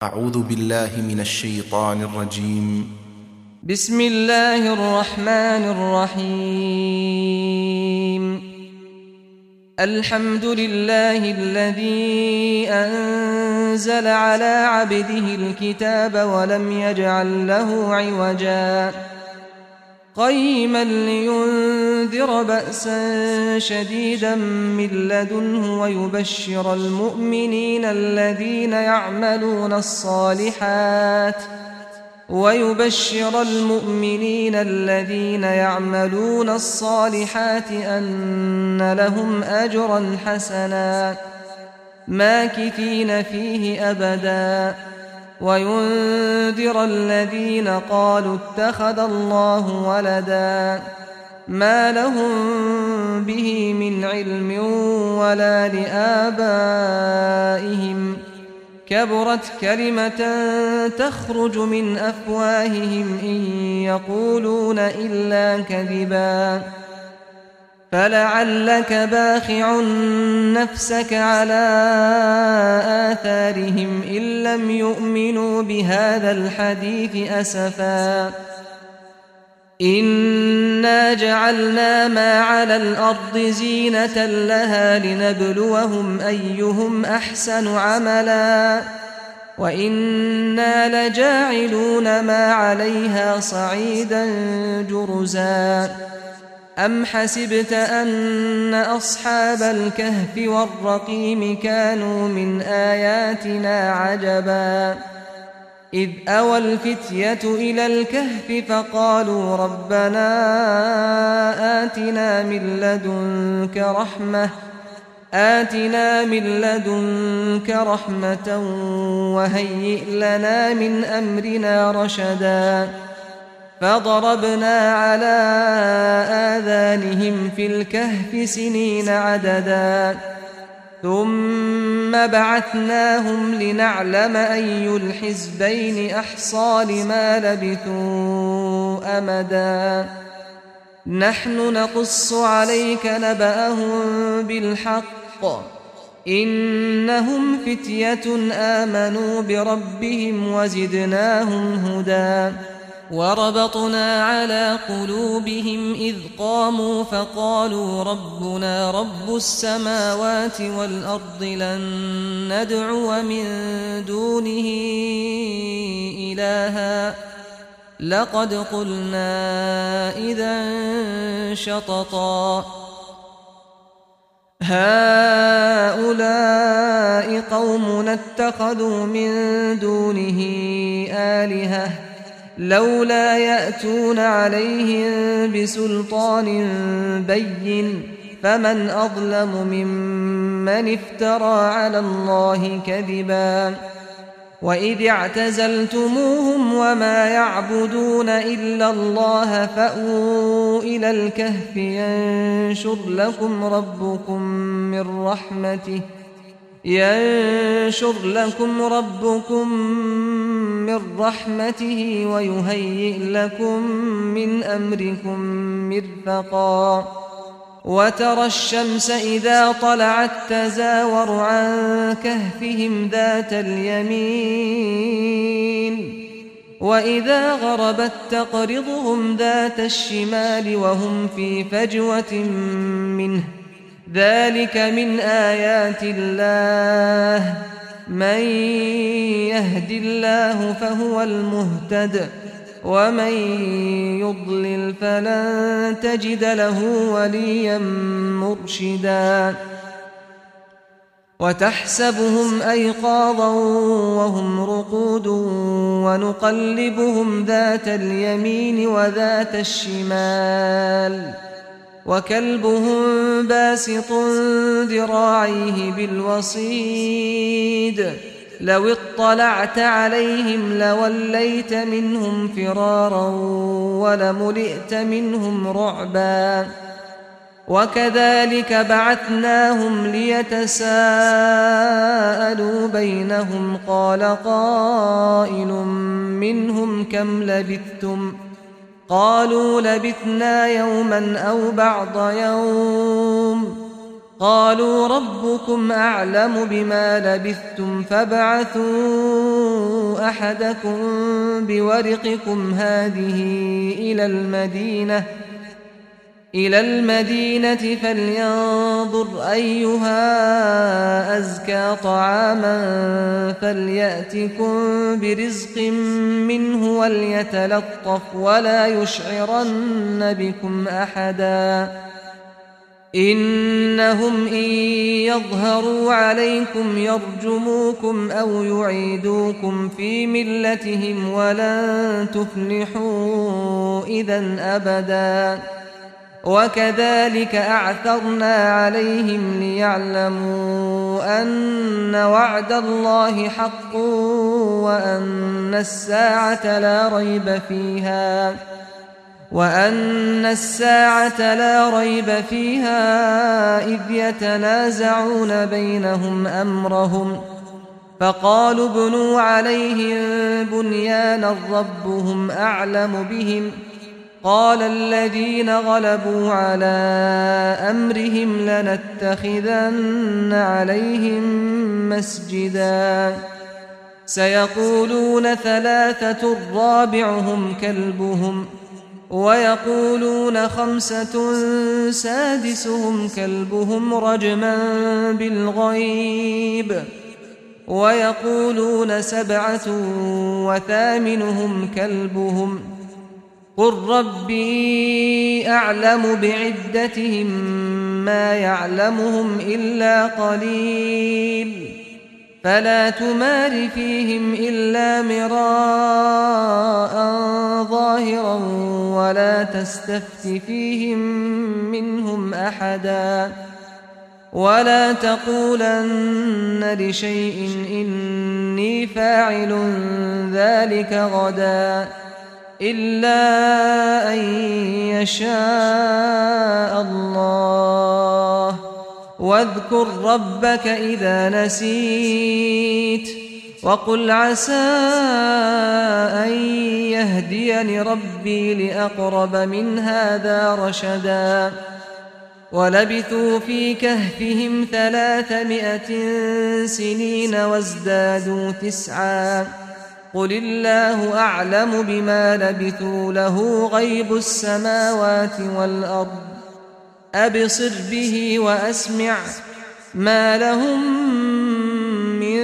أعوذ بالله من الشيطان الرجيم. بسم الله الرحمن الرحيم. الحمد لله الذي أنزل على عبده الكتاب ولم يجعل له عوجا قيما لينذر بأسا شديدا من لدنه ويبشر المؤمنين الذين يعملون الصالحات أن لهم أجرا حسنا ماكثين فيه أبدا وينذر الذين قالوا اتخذ الله ولدا ما لهم به من علم ولا لآبائهم كبرت كلمة تخرج من أفواههم إن يقولون إلا كذبا فلعلك باخع نفسك على آثارهم إن لم يؤمنوا بهذا الحديث أسفا إنا جعلنا ما على الأرض زينة لها لنبلوهم أيهم أحسن عملا وإنا لجاعلون ما عليها صعيدا جرزا أم حسبت أن أصحاب الكهف والرقيم كانوا من آياتنا عجبا إذ أوى الفتية إلى الكهف فقالوا ربنا آتنا من لدنك رحمة وهيئ لنا من أمرنا رشدا فضربنا على آذانهم في الكهف سنين عددا ثم بعثناهم لنعلم أي الحزبين أحصى لما لبثوا أمدا نحن نقص عليك نبأهم بالحق إنهم فتية آمنوا بربهم وزدناهم هدى وربطنا على قلوبهم إذ قاموا فقالوا ربنا رب السماوات والأرض لن ندعو من دونه إلها لقد قلنا إذا شططا هؤلاء قومنا اتخذوا من دونه آلهة لولا يأتون عليهم بسلطان بين فمن أظلم ممن افترى على الله كذبا وإذ اعتزلتموهم وما يعبدون إلا الله فأووا إلى الكهف ينشر لكم ربكم من رحمته ويهيئ لكم من أمركم مرفقا وترى الشمس إذا طلعت تزاور عن كهفهم ذات اليمين وإذا غربت تقرضهم ذات الشمال وهم في فجوة منه ذلك من آيات الله من يهد الله فهو المهتد ومن يضلل فلن تجد له وليا مرشدا وتحسبهم أيقاظا وهم رقود ونقلبهم ذات اليمين وذات الشمال وكلبهم باسط ذراعيه بالوصيد لو اطلعت عليهم لوليت منهم فرارا ولملئت منهم رعبا وكذلك بعثناهم ليتساءلوا بينهم قال قائل منهم كم لبثتم قالوا لبثنا يوما أو بعض يوم قالوا ربكم أعلم بما لبثتم فابعثوا أحدكم بورقكم هذه إلى المدينة فلينظر أيها أزكى طعاما فليأتكم برزق منه وليتلطف ولا يشعرن بكم أحدا إنهم إن يظهروا عليكم يرجموكم أو يعيدوكم في ملتهم ولن تفلحوا إذا أبدا وكذلك أعثرنا عليهم ليعلموا أن وعد الله حق وأن الساعة لا ريب فيها إذ يتنازعون بينهم أمرهم فقالوا ابنوا عليهم بنيانا ربهم أعلم بهم قال الذين غلبوا على أمرهم لنتخذن عليهم مسجدا سيقولون 3 رابعهم كلبهم ويقولون 5 سادسهم كلبهم رجما بالغيب ويقولون 7 وثامنهم كلبهم قل ربي أعلم بعدتهم ما يعلمهم إلا قليل فلا تمار فيهم إلا مراء ظاهرا ولا تستفت فيهم منهم أحدا ولا تقولن لشيء إني فاعل ذلك غدا إلا أن يشاء الله واذكر ربك إذا نسيت وقل عسى أن يهديني ربي لأقرب من هذا رشدا ولبثوا في كهفهم 300 سنين وازدادوا 9 قل الله أعلم بما لبثوا له غيب السماوات والأرض أبصر به وأسمع ما لهم من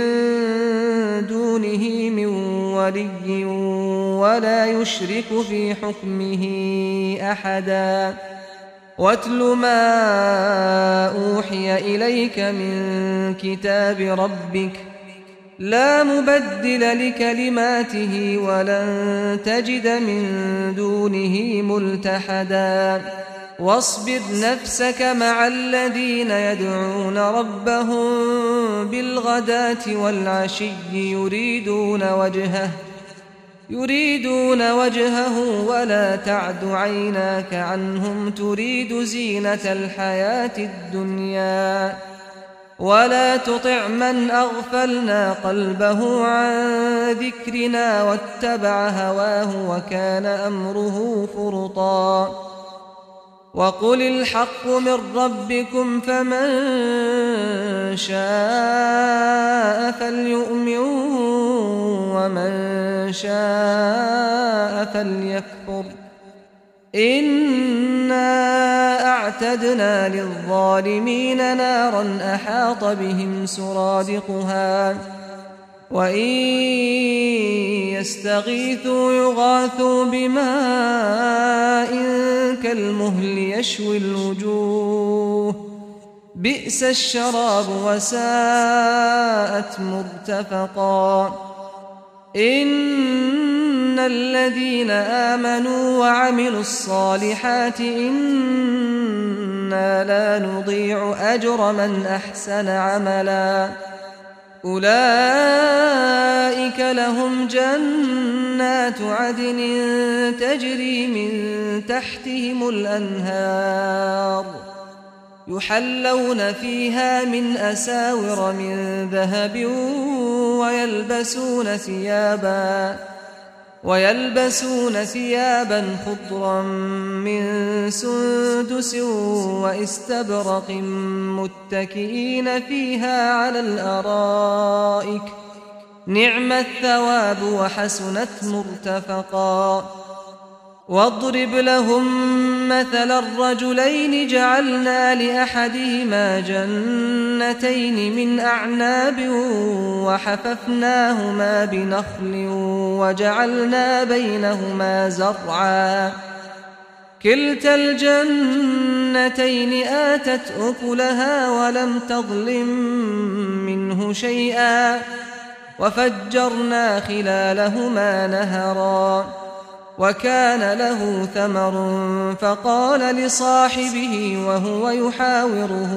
دونه من ولي ولا يشرك في حكمه أحدا واتل ما أوحي إليك من كتاب ربك لا مبدل لكلماته ولن تجد من دونه ملتحدا واصبر نفسك مع الذين يدعون ربهم بالغداة والعشي يريدون وجهه ولا تعد عيناك عنهم تريد زينة الحياة الدنيا ولا تطع من أغفلنا قلبه عن ذكرنا واتبع هواه وكان أمره فرطا وقل الحق من ربكم فمن شاء فليؤمن ومن شاء فليكفر إنا أعتدنا للظالمين نارا أحاط بهم سرادقها وإن يستغيثوا يغاثوا بماء كالمهل يشوي الوجوه بئس الشراب وساءت مرتفقا إن الذين آمنوا وعملوا الصالحات إنا لا نضيع أجر من أحسن عملا أولئك لهم جنات عدن تجري من تحتهم الأنهار يحلون فيها من أساور ويلبسون ثيابا خضرا من سندس واستبرق متكئين فيها على الأرائك نعم الثواب وحسنت مرتفقا واضرب لهم مثل الرجلين جعلنا لأحدهما جنتين من أعناب وحففناهما بنخل وجعلنا بينهما زرعا كلتا الجنتين آتت أكلها ولم تظلم منه شيئا وفجرنا خلالهما نهرا وكان له ثمر فقال لصاحبه وهو يحاوره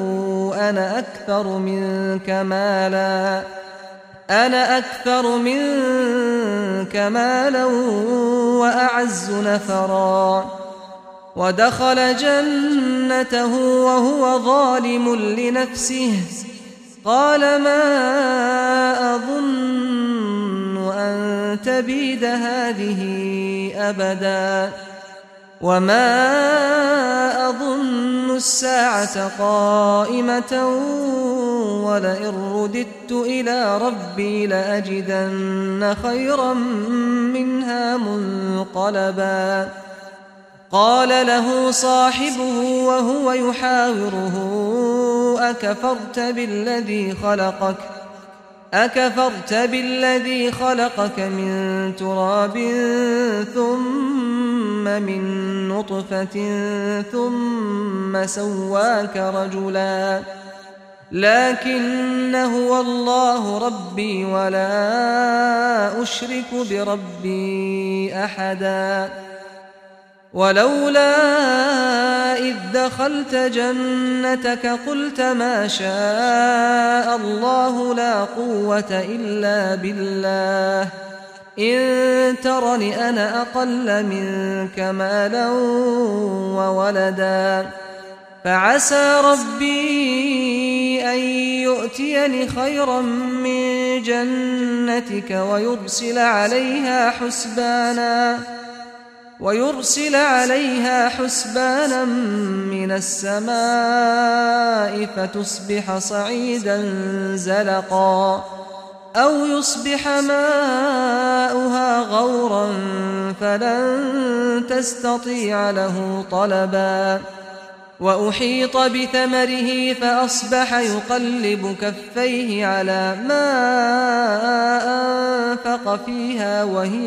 أنا أكثر منك مالا وأعز نفرا ودخل جنته وهو ظالم لنفسه قال ما أظن أن تبيد هذه أبدا وما أظن الساعة قائمة ولئن رددت إلى ربي لأجدن خيرا منها منقلبا قال له صاحبه وهو يحاوره أكفرت بالذي خلقك من تراب ثم من نطفة ثم سواك رجلا لكن هو الله ربي ولا أشرك بربي أحدا ولولا إذ دخلت جنتك قلت ما شاء الله لا قوة إلا بالله إن ترني أنا أقل منك مالا وولدا فعسى ربي أن يؤتيني خيرا من جنتك ويرسل عليها حسبانا من السماء فتصبح صعيدا زلقا أو يصبح ماؤها غورا فلن تستطيع له طلبا وأحيط بثمره فأصبح يقلب كفيه على ما أنفق فيها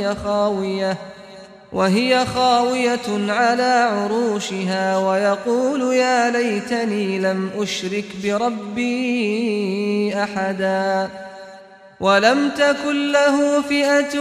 وهي خاوية على عروشها ويقول يا ليتني لم أشرك بربي أحدا ولم تكن له فئة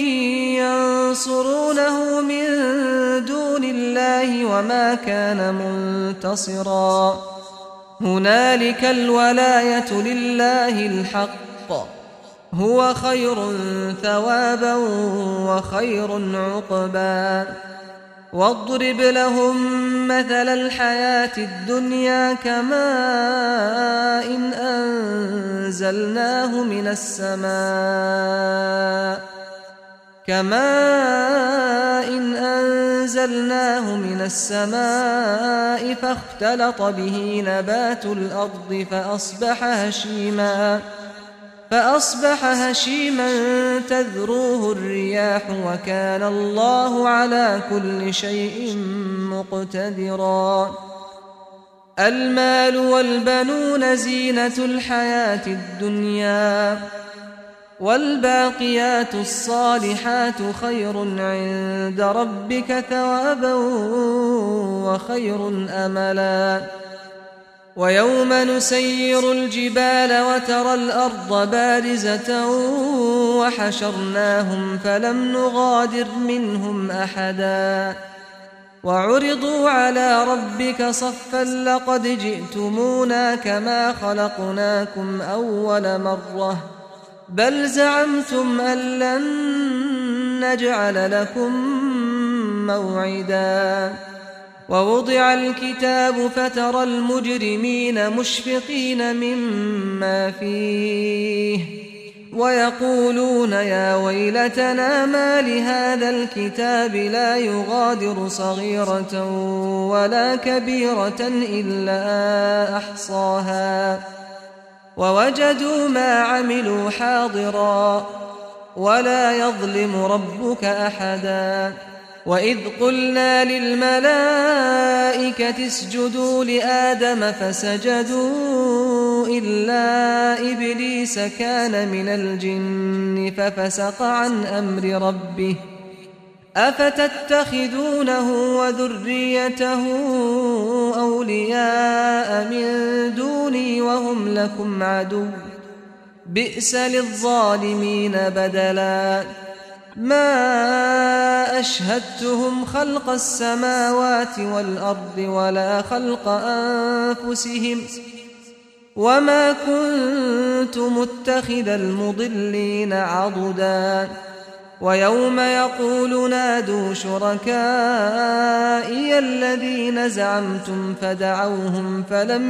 ينصرونه من دون الله وما كان منتصرا هنالك الولاية لله الحق هو خير ثوابا وخير عقبا واضرب لهم مثل الحياة الدنيا كماء أنزلناه من السماء فاختلط به نبات الأرض فأصبح هشيما تذروه الرياح وكان الله على كل شيء مقتدرا المال والبنون زينة الحياة الدنيا والباقيات الصالحات خير عند ربك ثوابا وخير أملا ويوم نسير الجبال وترى الأرض بارزة وحشرناهم فلم نغادر منهم أحدا وعرضوا على ربك صفا لقد جئتمونا كما خلقناكم أول مرة بل زعمتم أن لن نجعل لكم موعدا ووضع الكتاب فترى المجرمين مشفقين مما فيه ويقولون يا ويلتنا ما لهذا الكتاب لا يغادر صغيرة ولا كبيرة إلا أحصاها ووجدوا ما عملوا حاضرا ولا يظلم ربك أحدا وإذ قلنا للملائكة اسجدوا لآدم فسجدوا إلا إبليس كان من الجن ففسق عن أمر ربه أفتتخذونه وذريته أولياء من دوني وهم لكم عدو بئس للظالمين بدلا ما أشهدتهم خلق السماوات والأرض ولا خلق أنفسهم وما كنت متخذ المضلين عضدا ويوم يقول نادوا شركائي الذين زعمتم فدعوهم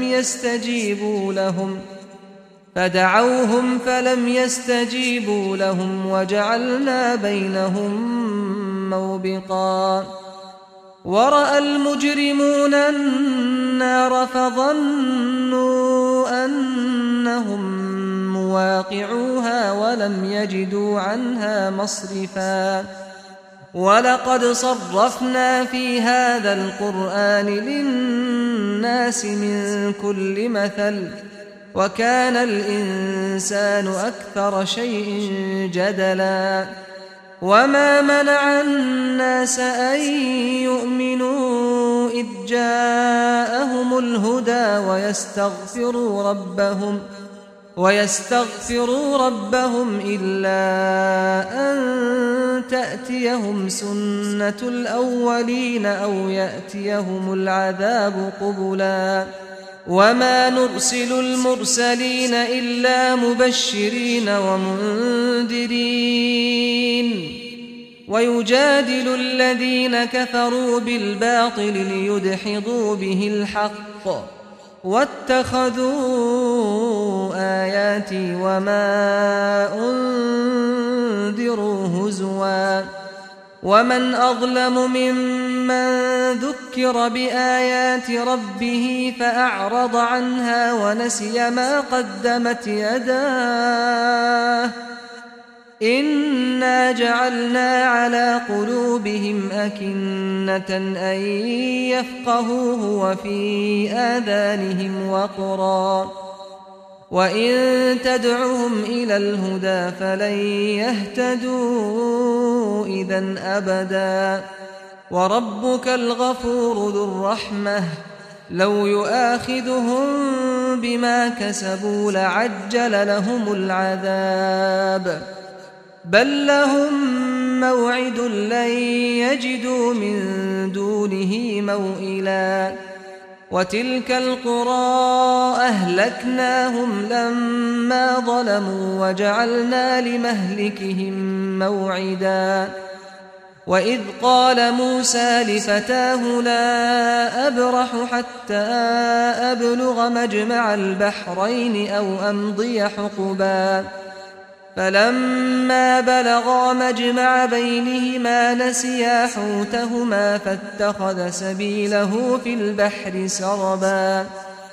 فلم يستجيبوا لهم وجعلنا بينهم موبقا ورأى المجرمون النار فظنوا أنهم مواقعوها ولم يجدوا عنها مصرفا ولقد صرفنا في هذا القرآن للناس من كل مثل وكان الإنسان أكثر شيء جدلا وما منع الناس أن يؤمنوا إذ جاءهم الهدى ويستغفروا ربهم إلا أن تأتيهم سنة الأولين أو يأتيهم العذاب قبلا وما نرسل المرسلين إلا مبشرين ومنذرين ويجادل الذين كفروا بالباطل ليدحضوا به الحق واتخذوا آياتي وما أنذروا هزوا ومن أظلم ممن ذكر بآيات ربه فأعرض عنها ونسي ما قدمت يداه إنا جعلنا على قلوبهم أكنة أن يفقهوه وفي آذانهم وقرا وإن تدعهم إلى الهدى فلن يهتدوا إذا أبدا وربك الغفور ذو الرحمة لو يؤاخذهم بما كسبوا لعجل لهم العذاب بل لهم موعد لن يجدوا من دونه موئلا وتلك القرى أهلكناهم لما ظلموا وجعلنا لمهلكهم موعدا وإذ قال موسى لفتاه لا أبرح حتى أبلغ مجمع البحرين أو أمضي حقبا فلما بلغا مجمع بينهما نسيا حوتهما فاتخذ سبيله في البحر سربا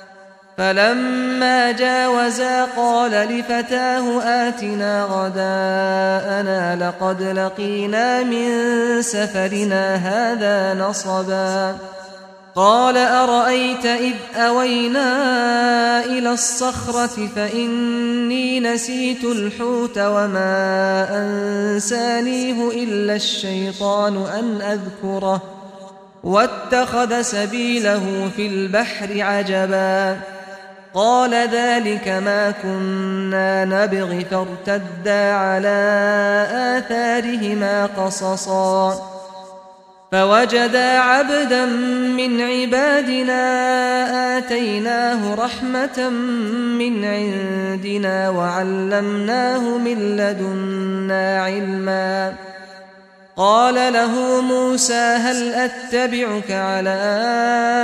فلما جاوزا قال لفتاه آتنا غداءنا لقد لقينا من سفرنا هذا نصبا قال أرأيت إذ أوينا إلى الصخرة فإني نسيت الحوت وما أنسانيه إلا الشيطان أن أذكره واتخذ سبيله في البحر عجبا قال ذلك ما كنا نبغي فارتدا على آثارهما قصصا فوجدا عبدا من عبادنا آتيناه رحمة من عندنا وعلمناه من لدنا علما قال له موسى هل أتبعك على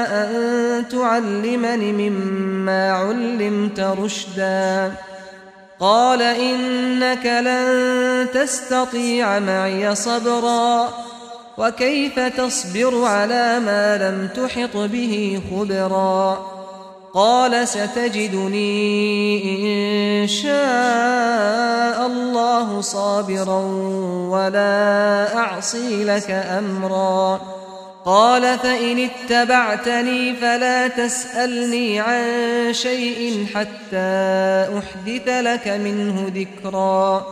أن تعلمني مما علمت رشدا قال إنك لن تستطيع معي صبرا وكيف تصبر على ما لم تحط به خبرا قال ستجدني إن شاء الله صابرا ولا أعصي لك أمرا قال فإن اتبعتني فلا تسألني عن شيء حتى أحدث لك منه ذكرا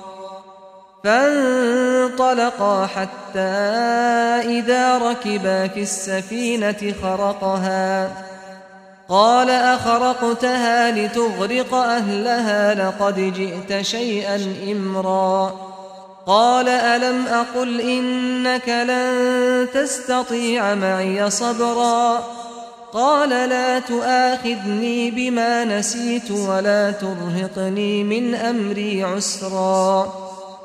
فانطلقا حتى إذا ركبا في السفينة خرقها قال أخرقتها لتغرق أهلها لقد جئت شيئا إمرا قال ألم أقل إنك لن تستطيع معي صبرا قال لا تؤاخذني بما نسيت ولا ترهقني من أمري عسرا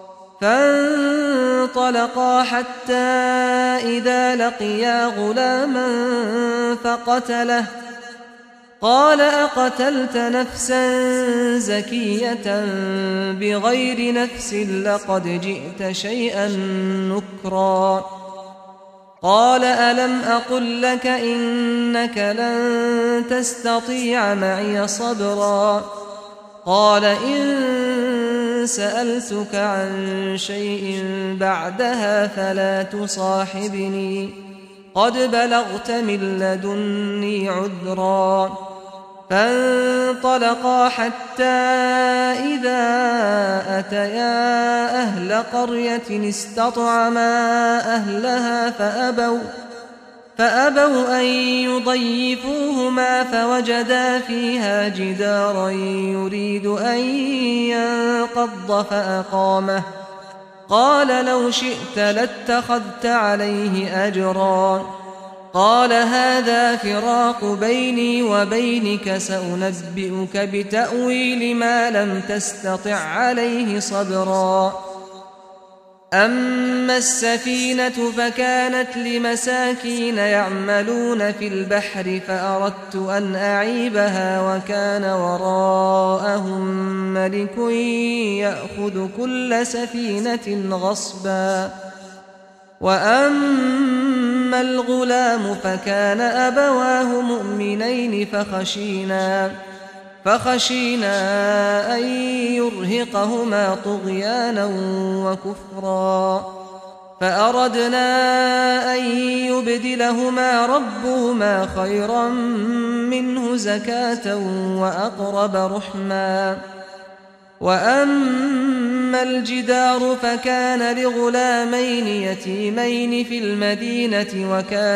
فانطلقا حتى إذا لقيا غلاما فقتله قال أقتلت نفسا زكية بغير نفس لقد جئت شيئا نكرا قال ألم أقل لك إنك لن تستطيع معي صبرا قال إن سألتك عن شيء بعدها فلا تصاحبني قد بلغت من لدني عذرا فانطلقا حتى إذا أتيا أهل قرية استطعما أهلها فأبوا أن يضيفوهما فوجدا فيها جدارا يريد أن ينقض فأقامه قال لو شئت لاتخذت عليه أجرا قال هذا فراق بيني وبينك سأنبئك بتأويل ما لم تستطع عليه صبرا أما السفينة فكانت لمساكين يعملون في البحر فأردت أن أعيبها وكان وراءهم ملك يأخذ كل سفينة غصبا وأما الغلام فكان أبواه مؤمنين فخشينا أن يرهقهما طغيانا وكفرا فأردنا أن يبدلهما ربهما خيرا منه زكاة وأقرب رحما وأما الجدار فكان لغلامين يتيمين في المدينة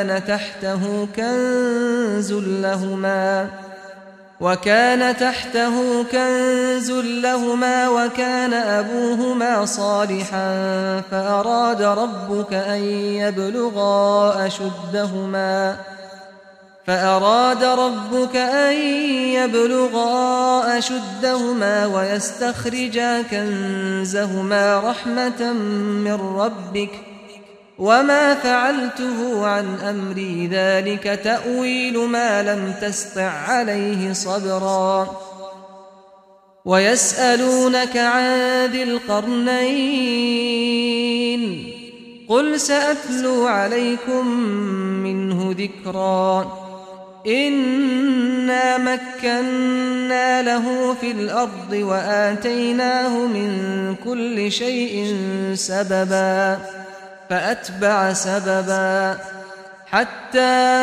وكان تحته كنز لهما وكان أبوهما صالحا فأراد ربك أن يبلغا أشدهما ويستخرجا كنزهما رحمة من ربك وما فعلته عن أمري ذلك تأويل ما لم تسطع عليه صبرا ويسألونك عن ذي القرنين قل سأتلو عليكم منه ذكرا إنا مكنا له في الأرض وآتيناه من كل شيء سببا فأتبع سببا حتى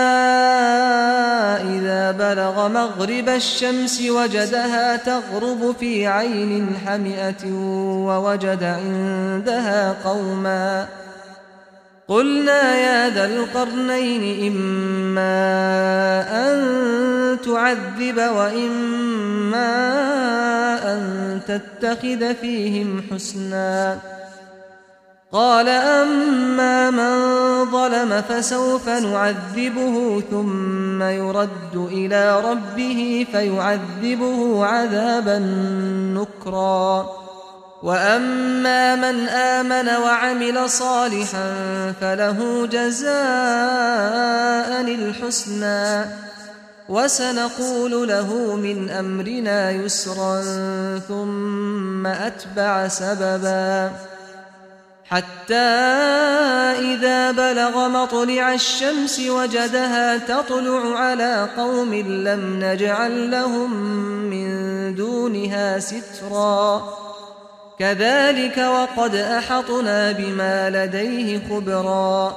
إذا بلغ مغرب الشمس وجدها تغرب في عين حمئة ووجد عندها قوما قلنا يا ذا القرنين إما أن تعذب وإما أن تتخذ فيهم حسنا قال أما من ظلم فسوف نعذبه ثم يرد إلى ربه فيعذبه عذابا نكرا وأما من آمن وعمل صالحا فله جزاء الحسنى وسنقول له من أمرنا يسرا ثم أتبع سببا حتى إذا بلغ مطلع الشمس وجدها تطلع على قوم لم نجعل لهم من دونها سترا كذلك وقد أحطنا بما لديه خبرا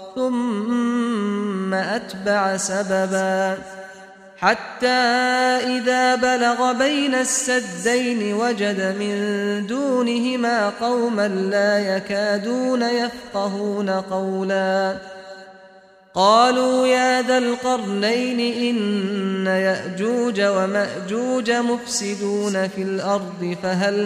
ثم أتبع سببا حتى إذا بلغ بين السدين وجد من دونهما قوما لا يكادون يفقهون قولا قالوا يا ذا القرنين إن يأجوج ومأجوج مفسدون في الأرض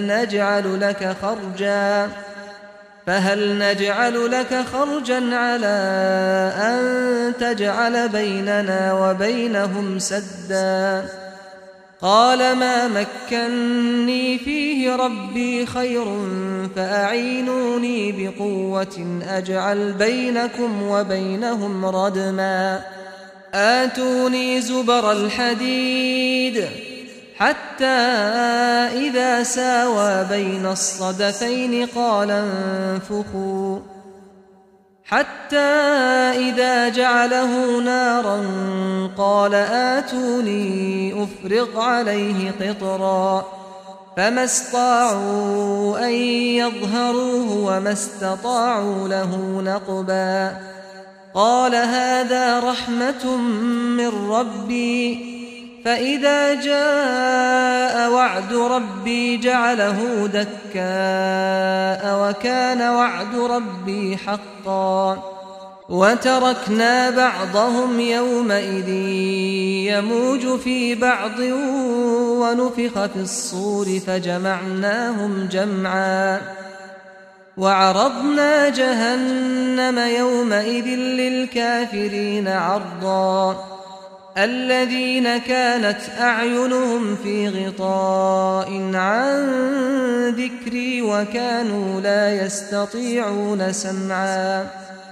فهل نجعل لك خرجا على أن تجعل بيننا وبينهم سدا قال ما مكني فيه ربي خير فأعينوني بقوة أجعل بينكم وبينهم ردما آتوني زبر الحديد حتى إذا ساوى بين الصدفين قال انفخوا حتى إذا جعله نارا قال آتوني أفرغ عليه قطرا فما استطاعوا أن يظهروه وما استطاعوا له نقبا قال هذا رحمة من ربي فإذا جاء وعد ربي جعله دكاء وكان وعد ربي حقا وتركنا بعضهم يومئذ يموج في بعض ونفخ في الصور فجمعناهم جمعا وعرضنا جهنم يومئذ للكافرين عرضا الذين كانت أعينهم في غطاء عن ذكري وكانوا لا يستطيعون سمعا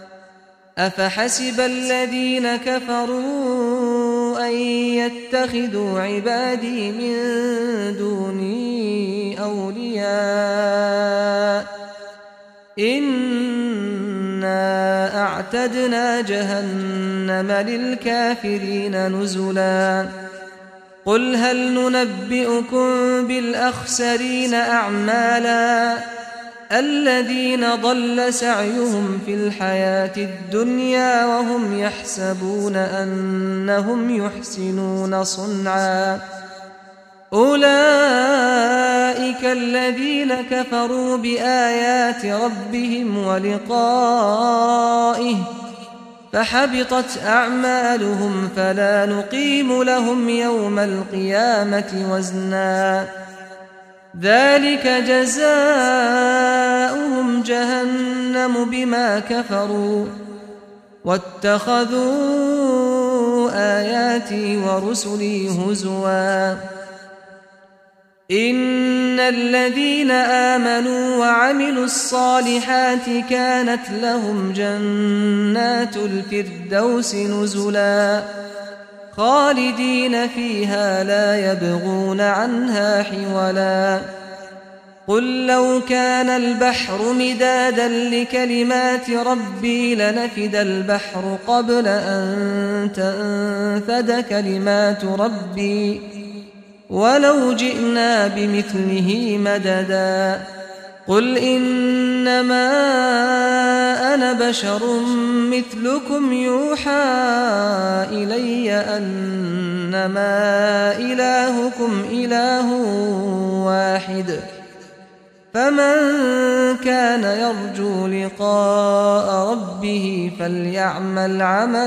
أفحسب الذين كفروا أن يتخذوا عبادي من دوني أولياء إنا أعتدنا جهنم للكافرين نزلا قل هل ننبئكم بالأخسرين أعمالا الذين ضل سعيهم في الحياة الدنيا وهم يحسبون أنهم يحسنون صنعا أولئك الذين كفروا بآيات ربهم ولقائه فحبطت أعمالهم فلا نقيم لهم يوم القيامة وزنا ذلك جزاؤهم جهنم بما كفروا واتخذوا آياتي ورسلي هزوا إن الذين آمنوا وعملوا الصالحات كانت لهم جنات الفردوس نزلا خالدين فيها لا يبغون عنها حولا قل لو كان البحر مدادا لكلمات ربي لنفد البحر قبل أن تنفد كلمات ربي ولو جئنا بمثله مددا قل إنما أنا بشر مثلكم يوحى إلي أنما إلهكم إله واحد فمن كان يرجو لقاء ربه فليعمل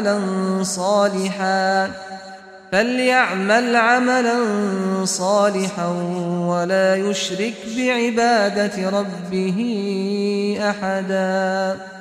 عملا صالحا ولا يشرك بعبادة ربه أحدا